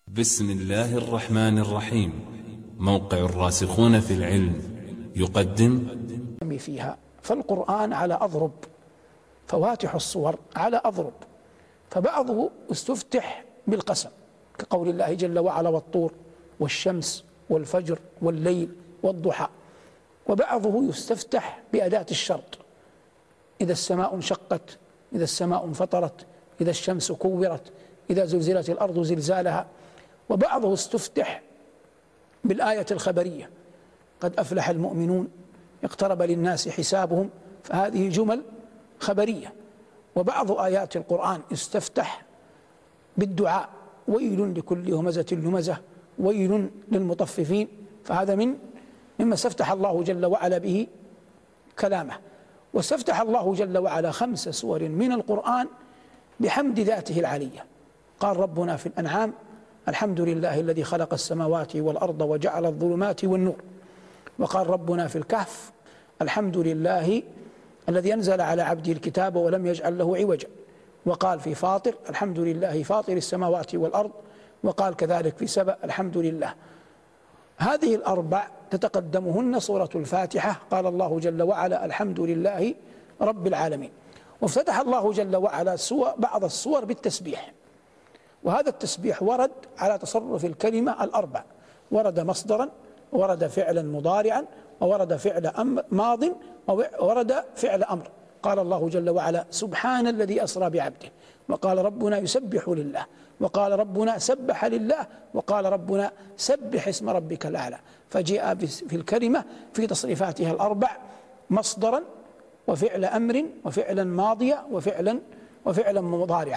بسم الله الرحمن الرحيم. موقع الراسخون في العلم يقدم فيها. فالقرآن على أضرب، فواتح الصور على أضرب، فبعضه استفتح بالقسم كقول الله جل وعلا: والطور والشمس والفجر والليل والضحى. وبعضه يستفتح بأداة الشرط: إذا السماء انشقت، إذا السماء انفطرت، إذا الشمس كورت، إذا زلزلت الأرض زلزالها. وبعضه استفتح بالآية الخبرية: قد أفلح المؤمنون، اقترب للناس حسابهم. فهذه جمل خبرية. وبعض آيات القرآن استفتح بالدعاء: ويل لكل همزة لمزة، ويل للمطففين. فهذا مما استفتح الله جل وعلا به كلامه. واستفتح الله جل وعلا 5 سور من القرآن بحمد ذاته العلية. قال ربنا في الأنعام: الحمد لله الذي خلق السماوات والأرض وجعل الظلمات والنور. وقال ربنا في الكهف: الحمد لله الذي أنزل على عبده الكتاب ولم يجعل له عوجا. وقال في فاطر: الحمد لله فاطر السماوات والأرض. وقال كذلك في سبأ: الحمد لله. هذه الأربع تتقدمهن سورة الفاتحة. قال الله جل وعلا: الحمد لله رب العالمين. وافتتح الله جل وعلا بعض السور بالتسبيح. وهذا التسبيح ورد على تصرف الكلمة الأربع: ورد مصدرا، ورد فعلا مضارعا، وورد فعل ماض، وورد فعل أمر. قال الله جل وعلا: سبحان الذي أسرى بعبده. وقال ربنا: يسبح لله. وقال ربنا: سبح لله. وقال ربنا: سبح اسم ربك الأعلى. فجاء في الكلمة في تصريفاتها الأربع مصدرا، وفعل أمر، وفعلا ماضيا، وفعلا مضارعا.